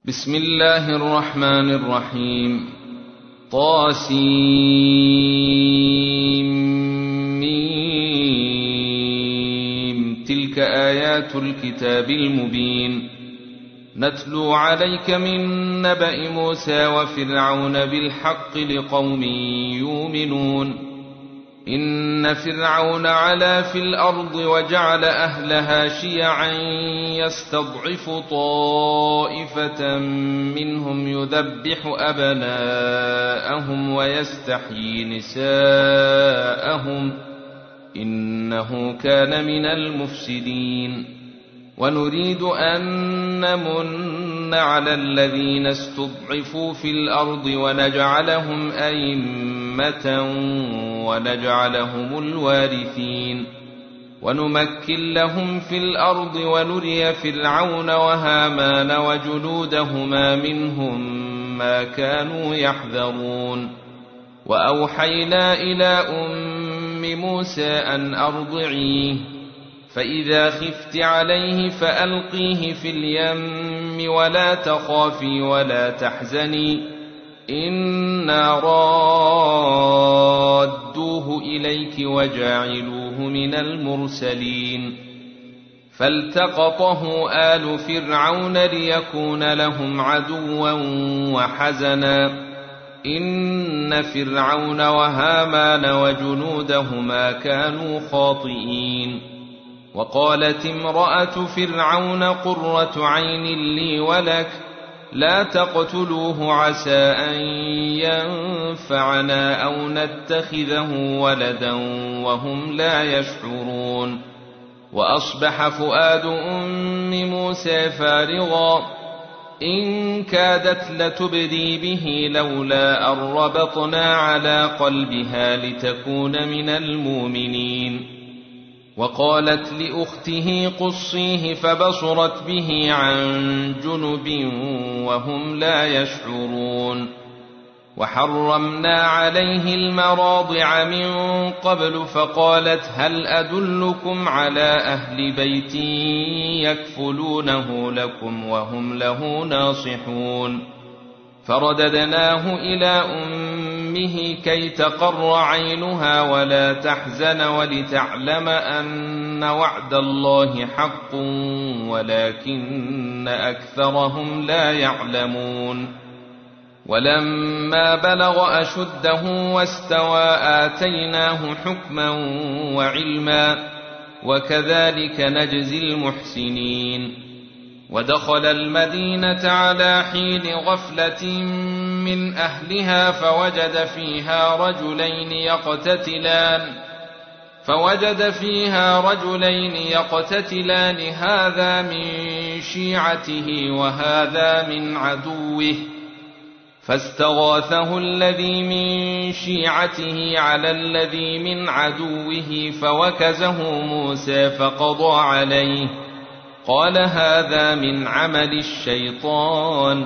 بسم الله الرحمن الرحيم. طاسيم. تلك آيات الكتاب المبين. نتلو عليك من نبأ موسى وفرعون بالحق لقوم يؤمنون. إن فرعون علا في الأرض وجعل أهلها شيعا يستضعف طائفة منهم يذبح أبناءهم ويستحيي نساءهم إنه كان من المفسدين. ونريد أن نمن على الذين استضعفوا في الأرض ونجعلهم أئمة ونجعلهم الوارثين ونمكن لهم في الأرض ونري فرعون وهامان وجنودهما منهم ما كانوا يحذرون. وأوحينا إلى أم موسى أن أرضعيه فإذا خفت عليه فألقيه في اليم ولا تخافي ولا تحزني إنا رادوه إليك وجاعلوه من المرسلين. فالتقطه آل فرعون ليكون لهم عدوا وحزنا إن فرعون وهامان وجنودهما كانوا خاطئين. وقالت امرأة فرعون قرة عين لي ولك لا تقتلوه عسى أن ينفعنا أو نتخذه ولدا وهم لا يشعرون. وأصبح فؤاد أم موسى فارغا إن كادت لتبدي به لولا أن ربطنا على قلبها لتكون من المؤمنين. وقالت لأخته قصيه فبصرت به عن جنب وهم لا يشعرون. وحرمنا عليه المراضع من قبل فقالت هل أدلكم على أهل بيت يكفلونه لكم وهم له ناصحون. فرددناه إلى أمه كي تقر عينها ولا تحزن ولتعلم أن وعد الله حق ولكن أكثرهم لا يعلمون. ولما بلغ أشده واستوى آتيناه حكما وعلما وكذلك نجزي المحسنين. ودخل المدينة على حين غفلة من أهلها فوجد فيها رجلين يقتتلان هذا من شيعته وهذا من عدوه فاستغاثه الذي من شيعته على الذي من عدوه فوكزه موسى فقضى عليه قال هذا من عمل الشيطان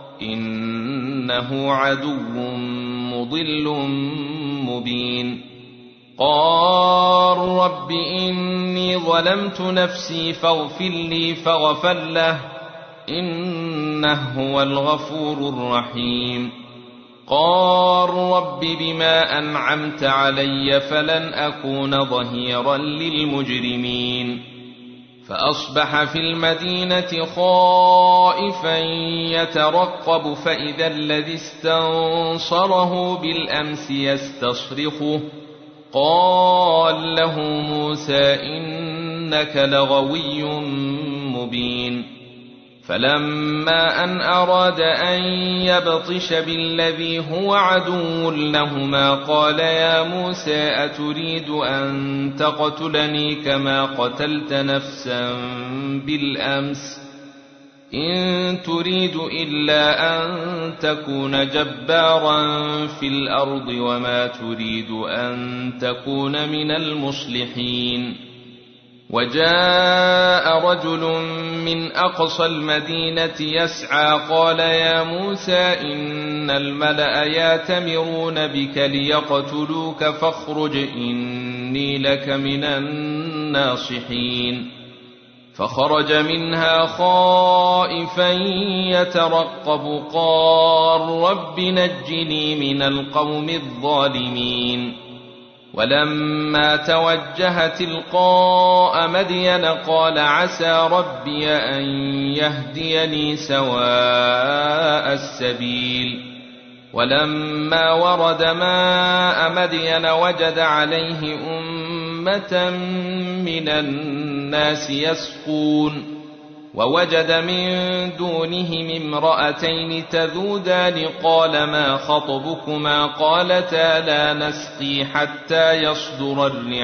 إنه عدو مضل مبين. قال رب إني ظلمت نفسي فاغفر لي فغفر له إنه هو الغفور الرحيم. قال رب بما أنعمت علي فلن أكون ظهيرا للمجرمين. فأصبح في المدينة خائفا يترقب فإذا الذي استنصره بالأمس يستصرخه قال له موسى إنك لغوي مبين. فلما أن أراد أن يبطش بالذي هو عدو لهما قال يا موسى أتريد أن تقتلني كما قتلت نفسا بالأمس إن تريد إلا أن تكون جبارا في الأرض وما تريد أن تكون من المصلحين. وجاء رجل من أقصى المدينة يسعى قال يا موسى إن الملأ يأتمرون بك ليقتلوك فاخرج إني لك من الناصحين. فخرج منها خائفا يترقب قال رب نجني من القوم الظالمين. ولما توجه تلقاء مدين قال عسى ربي أن يهديني سواء السبيل. ولما ورد ماء مدين وجد عليه أمة من الناس يسقون ووجد من دونهم امرأتين تذودان قال ما خطبكما قالتا لا نسقي حتى يصدر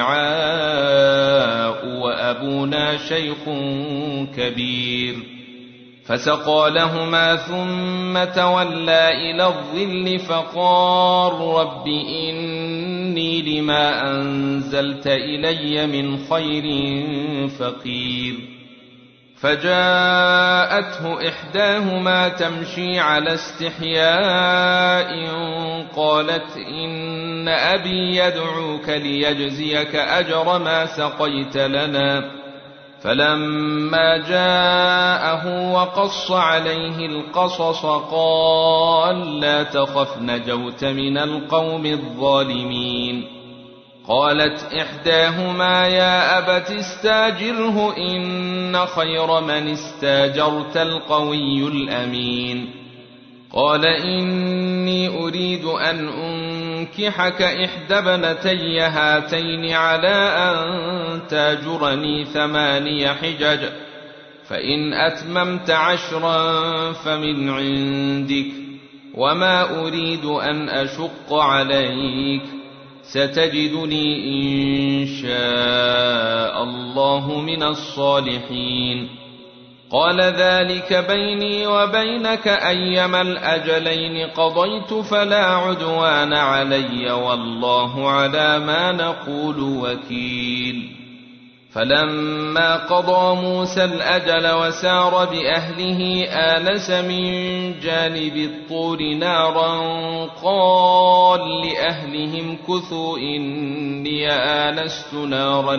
الرعاء وأبونا شيخ كبير. فسقى لهما ثم تولى إلى الظل فقال رب إني لما أنزلت إلي من خير فقير. فجاءته إحداهما تمشي على استحياء قالت إن أبي يدعوك ليجزيك أجر ما سقيت لنا. فلما جاءه وقص عليه القصص قال لا تخف نجوت من القوم الظالمين. قالت إحداهما يا أبت استاجره إن خير من استاجرت القوي الأمين. قال إني أريد أن أنكحك إحدى ابنتي هاتين على أن تاجرني 8 حجج فإن أتممت 10 فمن عندك وما أريد أن أشق عليك ستجدني إن شاء الله من الصالحين. قال ذلك بيني وبينك أيما الأجلين قضيت فلا عدوان علي والله على ما نقول وكيل. فلما قضى موسى الأجل وسار بأهله آنس من جانب الطور نارا قال لأهلهم كثوا إني آنست نارا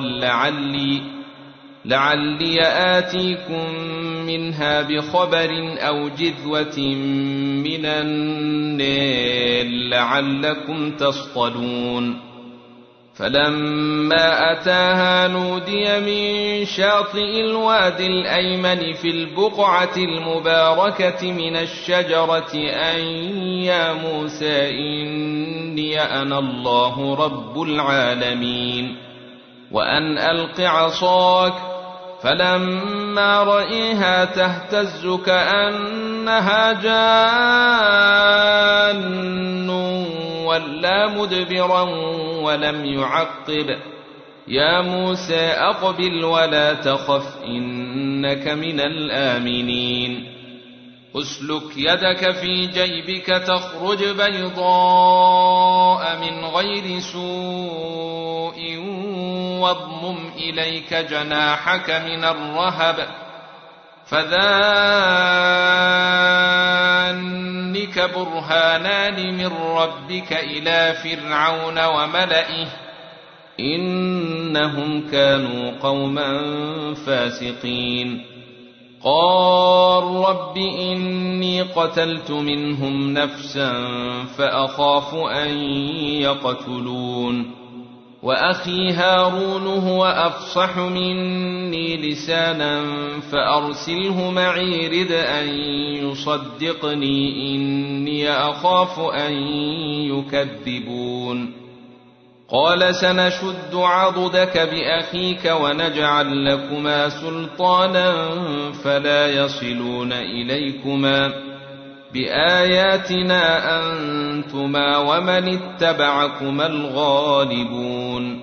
لعلي آتيكم منها بخبر أو جذوة من النار لعلكم تصطلون. فلما أتاها نودي من شاطئ الوادي الأيمن في البقعة المباركة من الشجرة أن يا موسى إني أنا الله رب العالمين وأن ألق عصاك. فلما رأيها تهتز كأنها جان ولا مدبرا ولم يعقب. يا موسى أقبل ولا تخف إنك من الآمنين. اسلك يدك في جيبك تخرج بيضاء من غير سوء واضمم إليك جناحك من الرهب فذانك برهانان من ربك إلى فرعون وملئه إنهم كانوا قوما فاسقين. قال رب إني قتلت منهم نفسا فأخاف أن يقتلون وأخي هارون هو أفصح مني لسانا فأرسله معي رد أن يصدقني إني أخاف أن يكذبون. قال سنشد عضدك بأخيك ونجعل لكما سلطانا فلا يصلون إليكما بآياتنا أنتما ومن اتبعكما الغالبون.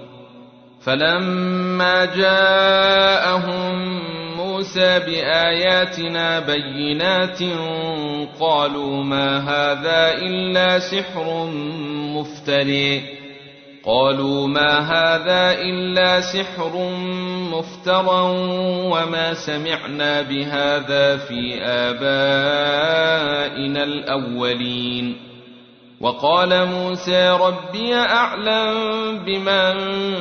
فلما جاءهم موسى بآياتنا بينات قالوا ما هذا إلا سحر مفترى وما سمعنا بهذا في آبائنا الأولين. وقال موسى ربي أعلم بمن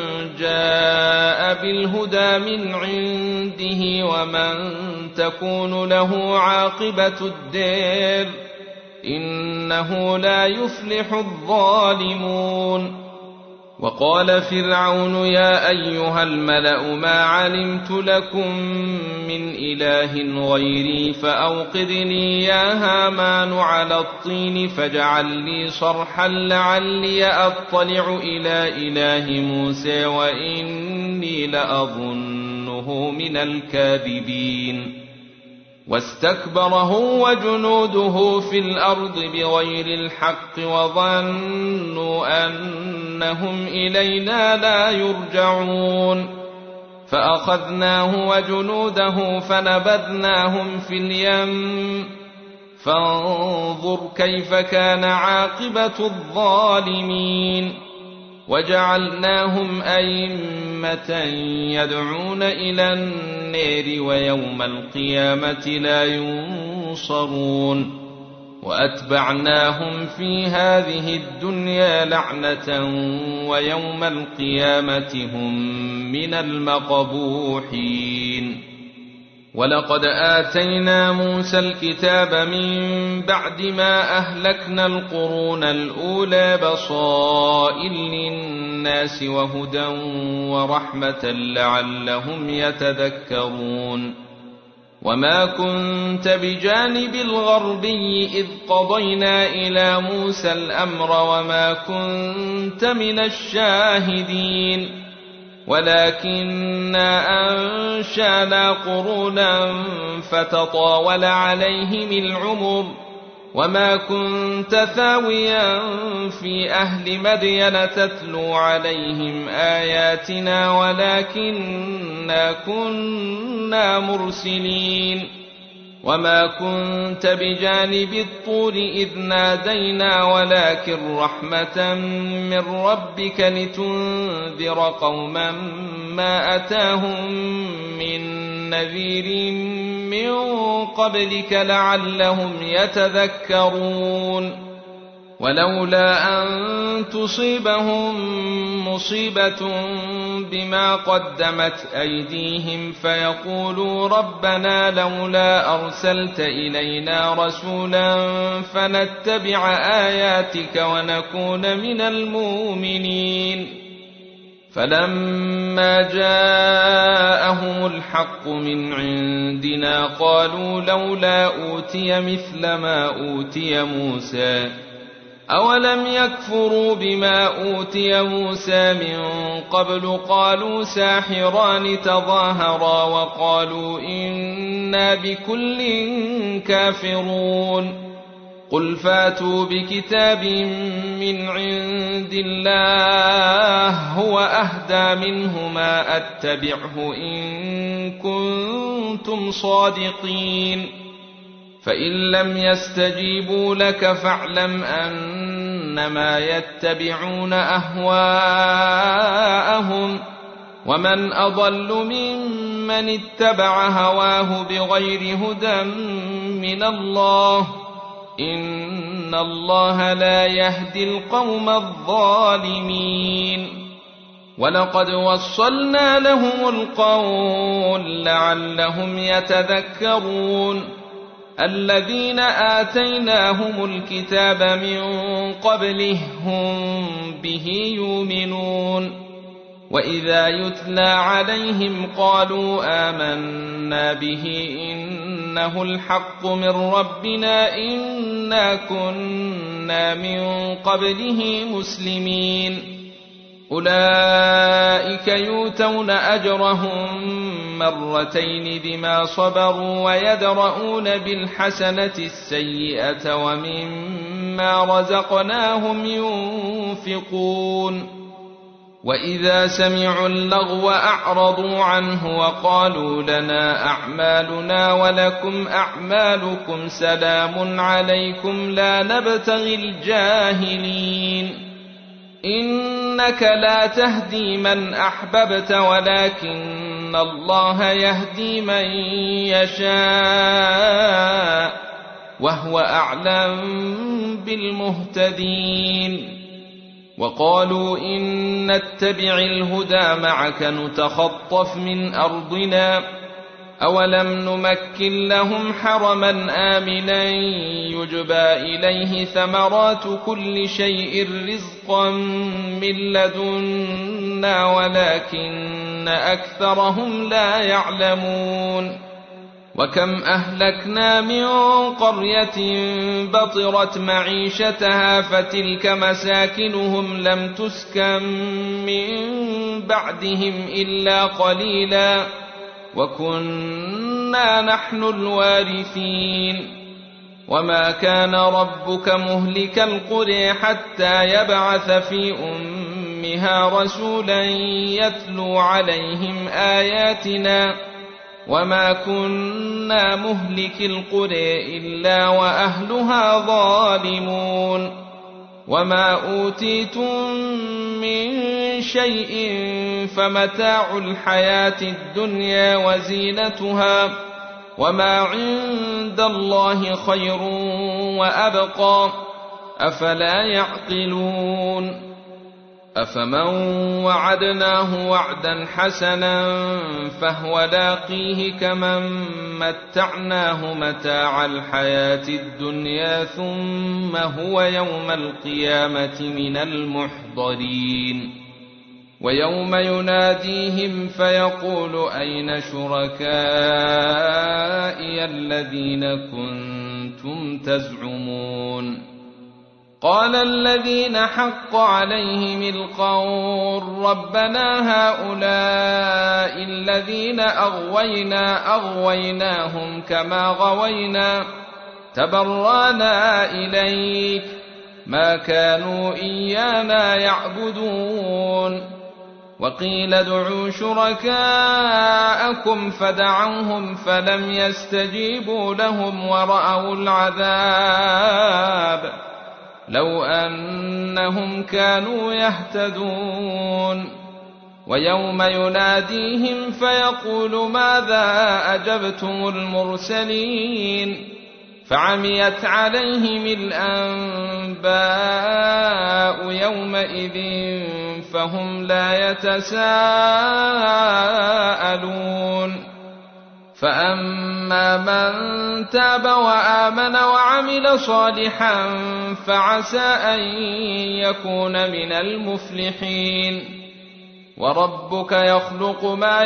جاء بالهدى من عنده ومن تكون له عاقبة الدار إنه لا يفلح الظالمون. وقال فرعون يا أيها الملأ ما علمت لكم من إله غيري فأوقد لي يا هامان على الطين فاجعل لي صرحا لعلي أطلع إلى إله موسى وإني لأظنه من الكاذبين. واستكبر هو وجنوده في الأرض بغير الحق وظنوا أنهم إلينا لا يرجعون فأخذناه وجنوده فنبذناهم في اليم فانظر كيف كان عاقبة الظالمين. وجعلناهم أئمة يدعون إلى النار ويوم القيامة لا ينصرون. وأتبعناهم في هذه الدنيا لعنة ويوم القيامة هم من المقبوحين. ولقد آتينا موسى الكتاب من بعد ما أهلكنا القرون الأولى بصائر للناس وهدى ورحمة لعلهم يتذكرون. وما كنت بجانب الغربي إذ قضينا إلى موسى الأمر وما كنت من الشاهدين ولكننا أنشأنا قرونا فتطاول عليهم العمر وما كنت ثاويا في أهل مدين تتلو عليهم آياتنا ولكننا كنا مرسلين. وما كنت بجانب الطور إذ نادينا ولكن رحمة من ربك لتنذر قوما ما أتاهم من نذير من قبلك لعلهم يتذكرون. ولولا أن تصيبهم مصيبة بما قدمت أيديهم فيقولوا ربنا لولا أرسلت إلينا رسولا فنتبع آياتك ونكون من المؤمنين. فلما جاءهم الحق من عندنا قالوا لولا أوتي مثل ما أوتي موسى أولم يكفروا بما أوتي موسى من قبل قالوا ساحران تظاهرا وقالوا إنا بكل كافرون. قل فاتوا بكتاب من عند الله هو أهدى منهما أتبعه إن كنتم صادقين. فإن لم يستجيبوا لك فاعلم أنما يتبعون أهواءهم ومن أضل ممن اتبع هواه بغير هدى من الله إن الله لا يهدي القوم الظالمين. ولقد وصلنا لهم القول لعلهم يتذكرون. الذين آتيناهم الكتاب من قبله هم به يؤمنون. وإذا يتلى عليهم قالوا آمنا به إنه الحق من ربنا إنا كنا من قبله مسلمين. أولئك يؤتون أجرهم مرتين بما صبروا ويدرؤون بالحسنة السيئة ومما رزقناهم ينفقون. وإذا سمعوا اللغو أعرضوا عنه وقالوا لنا أعمالنا ولكم أعمالكم سلام عليكم لا نبتغي الجاهلين. إنك لا تهدي من أحببت ولكن الله يهدي من يشاء وهو أعلم بالمهتدين. وقالوا إن نتبع الهدى معك نتخطف من أرضنا أولم نمكن لهم حرما آمنا يجبى إليه ثمرات كل شيء رزقا من لدنا ولكن أكثرهم لا يعلمون. وكم أهلكنا من قرية بطرت معيشتها فتلك مساكنهم لم تسكن من بعدهم إلا قليلا وكنا نحن الوارثين. وما كان ربك مهلك القرى حتى يبعث في أمها رسولا يتلو عليهم آياتنا وما كنا مهلك القرى إلا وأهلها ظالمون. وما أوتيتم من شيء فمتاع الحياة الدنيا وزينتها وما عند الله خير وأبقى أفلا يعقلون. أفمن وعدناه وعدا حسنا فهو لاقيه كمن متعناه متاع الحياة الدنيا ثم هو يوم القيامة من المحضرين. ويوم يناديهم فيقول أين شركائي الذين كنتم تزعمون. قال الذين حق عليهم القول ربنا هؤلاء الذين أغويناهم كما غوينا تبرانا إليك ما كانوا إيانا يعبدون. وقيل ادعوا شركاءكم فدعوهم فلم يستجيبوا لهم ورأوا العذاب لو أنهم كانوا يهتدون. ويوم يناديهم فيقول ماذا أجبتم المرسلين فعميت عليهم الأنباء يومئذ فهم لا يتساءلون. فأما من تاب وآمن وعمل صالحا فعسى أن يكون من المفلحين. وربك يخلق ما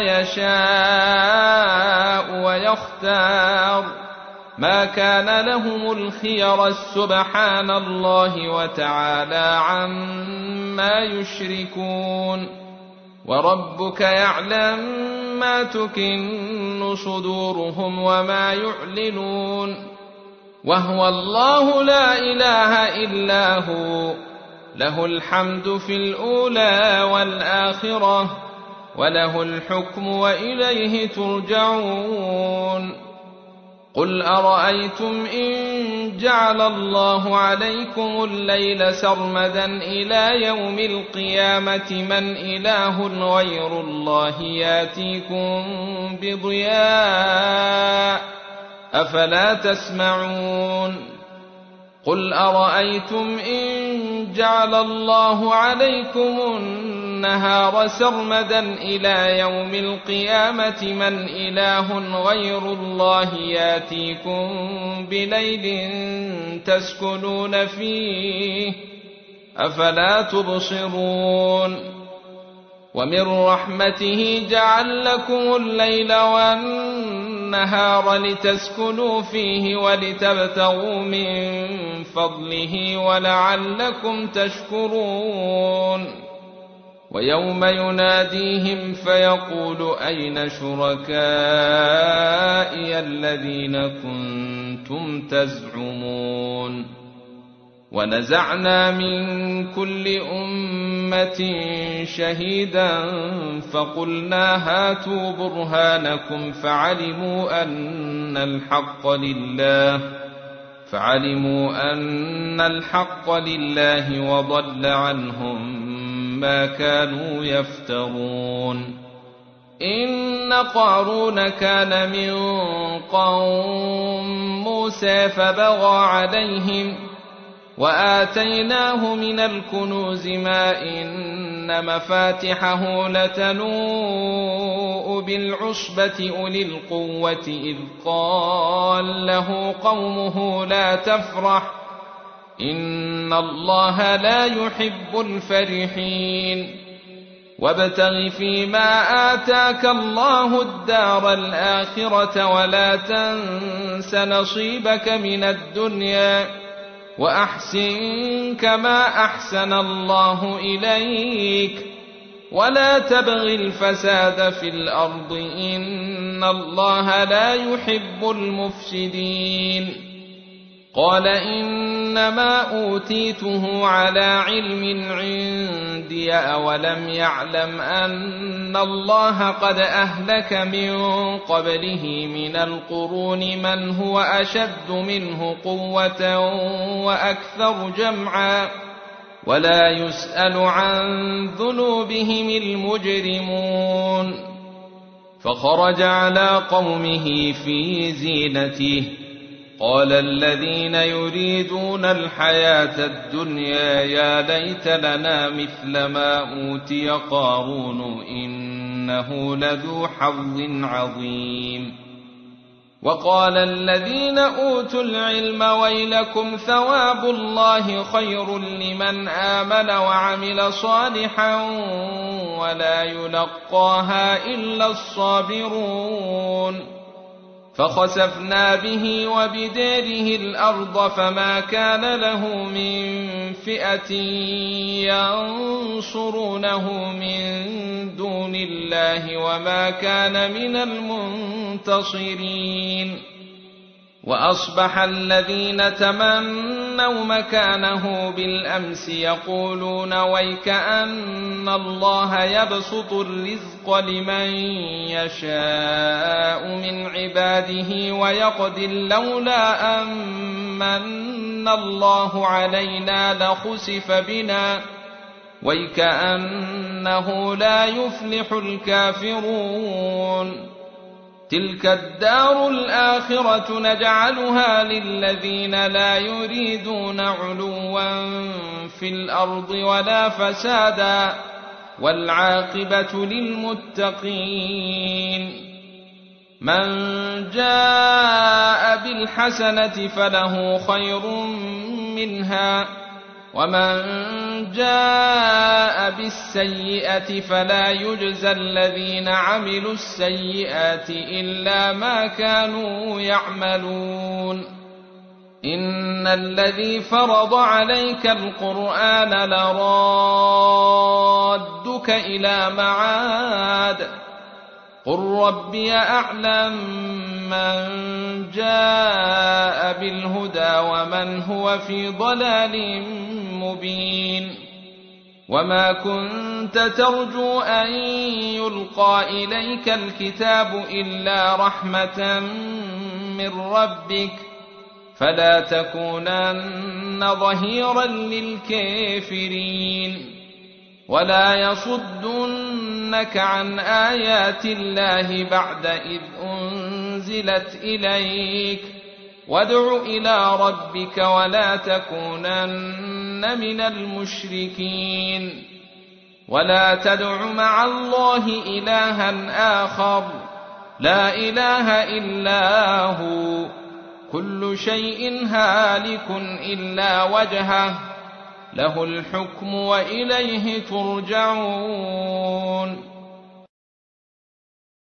يشاء ويختار ما كان لهم الخير سبحان الله وتعالى عما يشركون. وربك يعلم ما تكن صدورهم وما يعلنون. وهو الله لا إله إلا هو له الحمد في الأولى والآخرة وله الحكم وإليه ترجعون. قل أرأيتم إن جعل الله عليكم الليل سرمدا إلى يوم القيامة من إله غير الله ياتيكم بضياء أفلا تسمعون. قل أرأيتم إن جعل الله عليكم النهار سرمدا إلى يوم القيامة من إله غير الله ياتيكم بليل تسكنون فيه أفلا تبصرون. ومن رحمته جعل لكم الليل والنهار لتسكنوا فيه ولتبتغوا من فضله ولعلكم تشكرون. ويوم يناديهم فيقول أين شركائي الذين كنتم تزعمون. ونزعنا من كل أمة شهيدا فقلنا هاتوا برهانكم فعلموا أن الحق لله وضل عنهم ما كانوا يفترون. إن قارون كان من قوم موسى فبغى عليهم وآتيناه من الكنوز ما إن مفاتحه لتنوء بالعصبة أولي القوة إذ قال له قومه لا تفرح إن الله لا يحب الفرحين وابتغ فيما آتاك الله الدار الآخرة ولا تنس نصيبك من الدنيا وأحسن كما أحسن الله إليك ولا تبغ الفساد في الأرض إن الله لا يحب المفسدين قال إنما أوتيته على علم عندي أولم يعلم أن الله قد أهلك من قبله من القرون من هو أشد منه قوة وأكثر جمعا ولا يسأل عن ذنوبهم المجرمون فخرج على قومه في زينته قال الذين يريدون الحياة الدنيا يا ليت لنا مثل ما أوتي قارون إنه لذو حظ عظيم وقال الذين أوتوا العلم ويلكم ثواب الله خير لمن آمن وعمل صالحا ولا يلقاها إلا الصابرون فخسفنا به وبداره الأرض فما كان له من فئة ينصرونه من دون الله وما كان من المنتصرين وأصبح الذين تمنوا مكانه بالأمس يقولون ويكأن الله يبسط الرزق لمن يشاء من عباده ويقدر لولا أمن الله علينا لخسف بنا ويكأنه لا يفلح الكافرون تلك الدار الآخرة نجعلها للذين لا يريدون علوا في الأرض ولا فسادا والعاقبة للمتقين من جاء بالحسنة فله خير منها ومن جاء بالسيئة فلا يجزى الذين عملوا السيئات إلا ما كانوا يعملون إن الذي فرض عليك القرآن لرادك إلى معاد قل ربي أعلم من جاء بالهدى ومن هو في ضلال مبين وما كنت ترجو أن يلقى إليك الكتاب إلا رحمة من ربك فلا تكونن ظهيرا للكافرين ولا يصدنك عن آيات الله بعد إذ أنزلت إليك وادع إلى ربك ولا تكونن من المشركين ولا تدع مع الله إلها آخر لا إله إلا هو كل شيء هالك إلا وجهه له الحكم وإليه ترجعون